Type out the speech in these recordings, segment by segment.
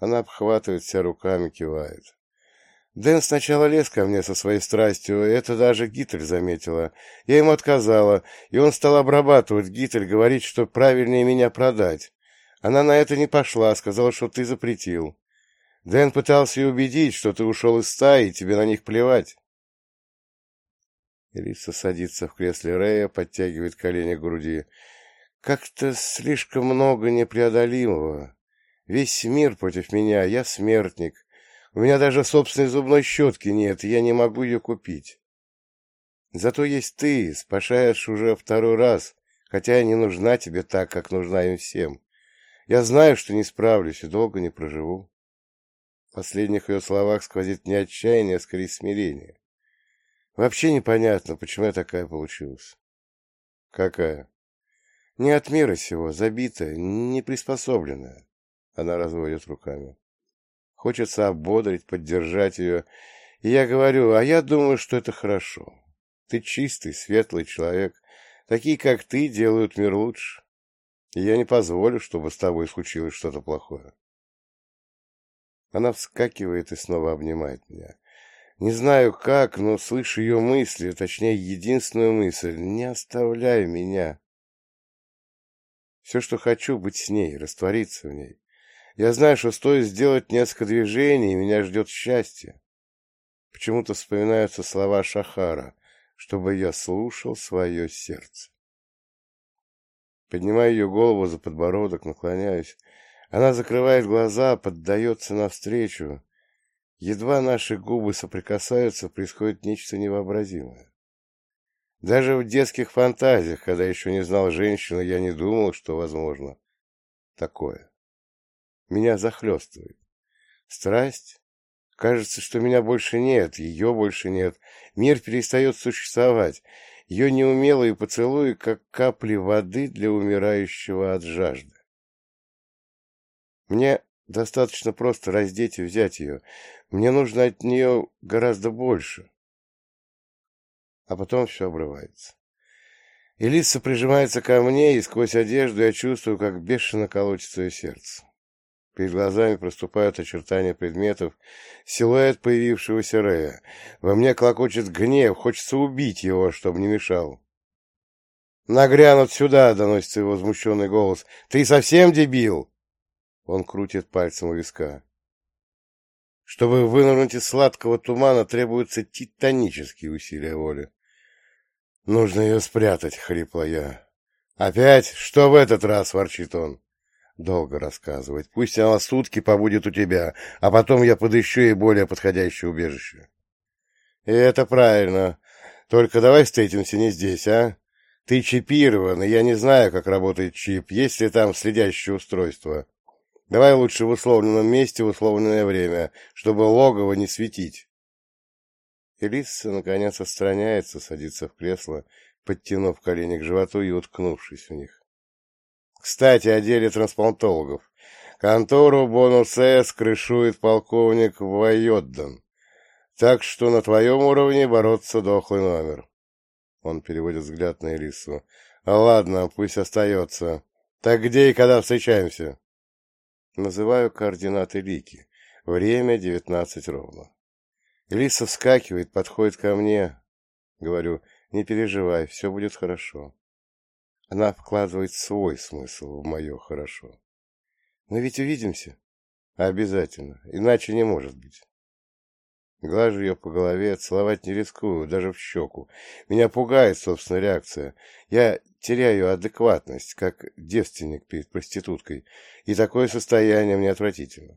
Она обхватывает себя руками, кивает. Дэн сначала лез ко мне со своей страстью, это даже Гитель заметила. Я ему отказала, и он стал обрабатывать Гитель, говорить, что правильнее меня продать. Она на это не пошла, сказала, что ты запретил. Дэн пытался ее убедить, что ты ушел из стаи, и тебе на них плевать. Элиса садится в кресле Рэя, подтягивает колени к груди. Как-то слишком много непреодолимого. Весь мир против меня, я смертник. У меня даже собственной зубной щетки нет, и я не могу ее купить. Зато есть ты, спасаешь уже второй раз, хотя и не нужна тебе так, как нужна им всем. Я знаю, что не справлюсь и долго не проживу. В последних ее словах сквозит не отчаяние, а скорее смирение. Вообще непонятно, почему я такая получилась. Какая? Не от мира сего, забитая, неприспособленная. Она разводит руками. Хочется ободрить, поддержать ее. И я говорю, а я думаю, что это хорошо. Ты чистый, светлый человек. Такие, как ты, делают мир лучше. И я не позволю, чтобы с тобой случилось что-то плохое. Она вскакивает и снова обнимает меня. Не знаю как, но слышу ее мысли, точнее, единственную мысль. Не оставляй меня. Все, что хочу, быть с ней, раствориться в ней. Я знаю, что стоит сделать несколько движений, и меня ждет счастье. Почему-то вспоминаются слова Шахара, чтобы я слушал свое сердце. Поднимаю ее голову за подбородок, наклоняюсь. Она закрывает глаза, поддается навстречу. Едва наши губы соприкасаются, происходит нечто невообразимое. Даже в детских фантазиях, когда еще не знал женщины, я не думал, что возможно такое. Меня захлестывает. Страсть? Кажется, что меня больше нет, ее больше нет. Мир перестает существовать. Ее неумелые поцелуи, как капли воды для умирающего от жажды. Мне достаточно просто раздеть и взять ее. Мне нужно от нее гораздо больше. А потом все обрывается. Элиса прижимается ко мне, и сквозь одежду я чувствую, как бешено колотится ее сердце. Перед глазами проступают очертания предметов, силуэт появившегося Рэя. Во мне клокочет гнев, хочется убить его, чтобы не мешал. «Нагрянут сюда!» — доносится его возмущенный голос. «Ты совсем дебил?» Он крутит пальцем у виска. Чтобы вынырнуть из сладкого тумана, требуются титанические усилия воли. «Нужно ее спрятать», — хрипло я. «Опять? Что в этот раз?» — ворчит он. Долго рассказывать. Пусть она сутки побудет у тебя, а потом я подыщу ей более подходящее убежище. И это правильно. Только давай встретимся не здесь, а? Ты чипирован, и я не знаю, как работает чип, есть ли там следящее устройство. Давай лучше в условленном месте в условленное время, чтобы логово не светить. Элиса, наконец, отстраняется, садится в кресло, подтянув колени к животу и уткнувшись в них. Кстати, о деле трансплантологов. Контору Бонус-С крышует полковник Вайоддан. Так что на твоем уровне бороться дохлый номер. Он переводит взгляд на Элису. Ладно, пусть остается. Так где и когда встречаемся? Называю координаты Лики. Время 19 ровно. Элиса вскакивает, подходит ко мне. Говорю, не переживай, все будет хорошо. Она вкладывает свой смысл в мое «хорошо». «Мы ведь увидимся?» «Обязательно, иначе не может быть». Глажу ее по голове, целовать не рискую, даже в щеку. Меня пугает собственная реакция. Я теряю адекватность, как девственник перед проституткой, и такое состояние мне отвратительно.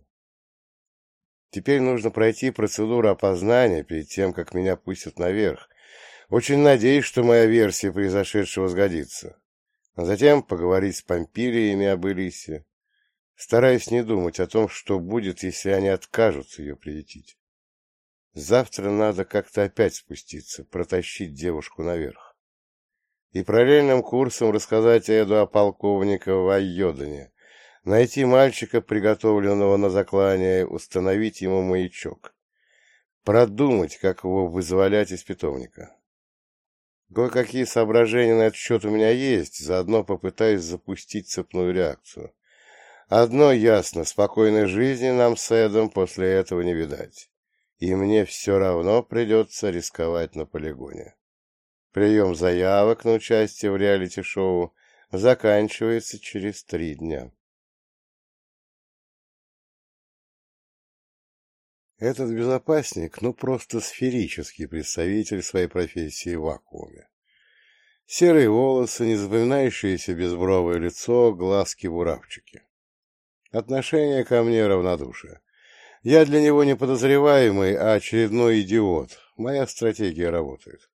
Теперь нужно пройти процедуру опознания перед тем, как меня пустят наверх. Очень надеюсь, что моя версия произошедшего сгодится. А затем поговорить с Помпилиями об Элисе, стараясь не думать о том, что будет, если они откажутся ее приютить. Завтра надо как-то опять спуститься, протащить девушку наверх. И параллельным курсом рассказать Эду о полковнике Вайодане, найти мальчика, приготовленного на заклание, установить ему маячок. Продумать, как его вызволять из питомника. Кое-какие соображения на этот счет у меня есть, заодно попытаюсь запустить цепную реакцию. Одно ясно, спокойной жизни нам с Эдом после этого не видать. И мне все равно придется рисковать на полигоне. Прием заявок на участие в реалити-шоу заканчивается через 3 дня. Этот безопасник, просто сферический представитель своей профессии в вакууме. Серые волосы, незапоминающееся безбровое лицо, глазки-буравчики. Отношение ко мне равнодушие. Я для него не подозреваемый, а очередной идиот. Моя стратегия работает.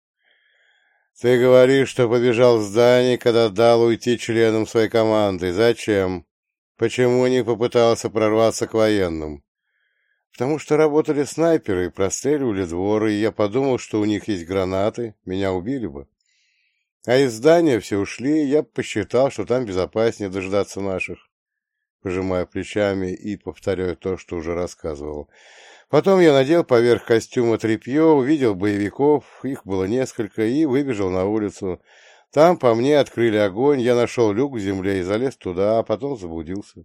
Ты говоришь, что побежал в здание, когда дал уйти членам своей команды. Зачем? Почему не попытался прорваться к военным? Потому что работали снайперы и простреливали двор, и я подумал, что у них есть гранаты, меня убили бы. А из здания все ушли, я посчитал, что там безопаснее дождаться наших. Пожимаю плечами и повторяю то, что уже рассказывал. Потом я надел поверх костюма тряпье, увидел боевиков, их было несколько, и выбежал на улицу. Там по мне открыли огонь, я нашел люк в земле и залез туда, а потом заблудился.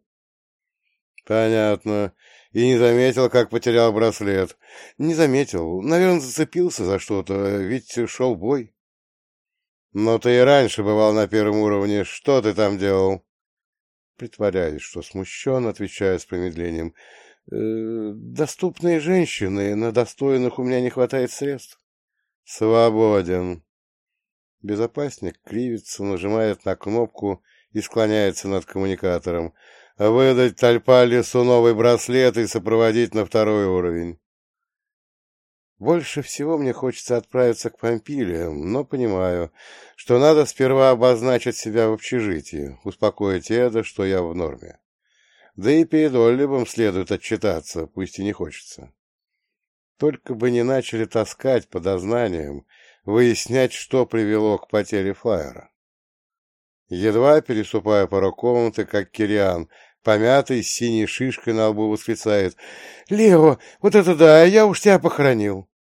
Понятно. И не заметил, как потерял браслет. Не заметил. Наверное, зацепился за что-то, ведь шел бой. Но ты и раньше бывал на первом уровне. Что ты там делал? Притворяюсь, что смущен, отвечаю с промедлением. Доступные женщины, на достойных у меня не хватает средств. Свободен. Безопасник кривится, нажимает на кнопку и склоняется над коммуникатором. Выдать Тальпалису новый браслет и сопроводить на 2-й уровень. Больше всего мне хочется отправиться к Помпилиям, но понимаю, что надо сперва обозначить себя в общежитии, успокоить Эда, что я в норме. Да и перед Олливом следует отчитаться, пусть и не хочется. Только бы не начали таскать по дознаниям, выяснять, что привело к потере флайера. Едва переступая порог комнаты, как Кириан, помятый, с синей шишкой на лбу восклицает. «Лео, вот это да, я уж тебя похоронил!»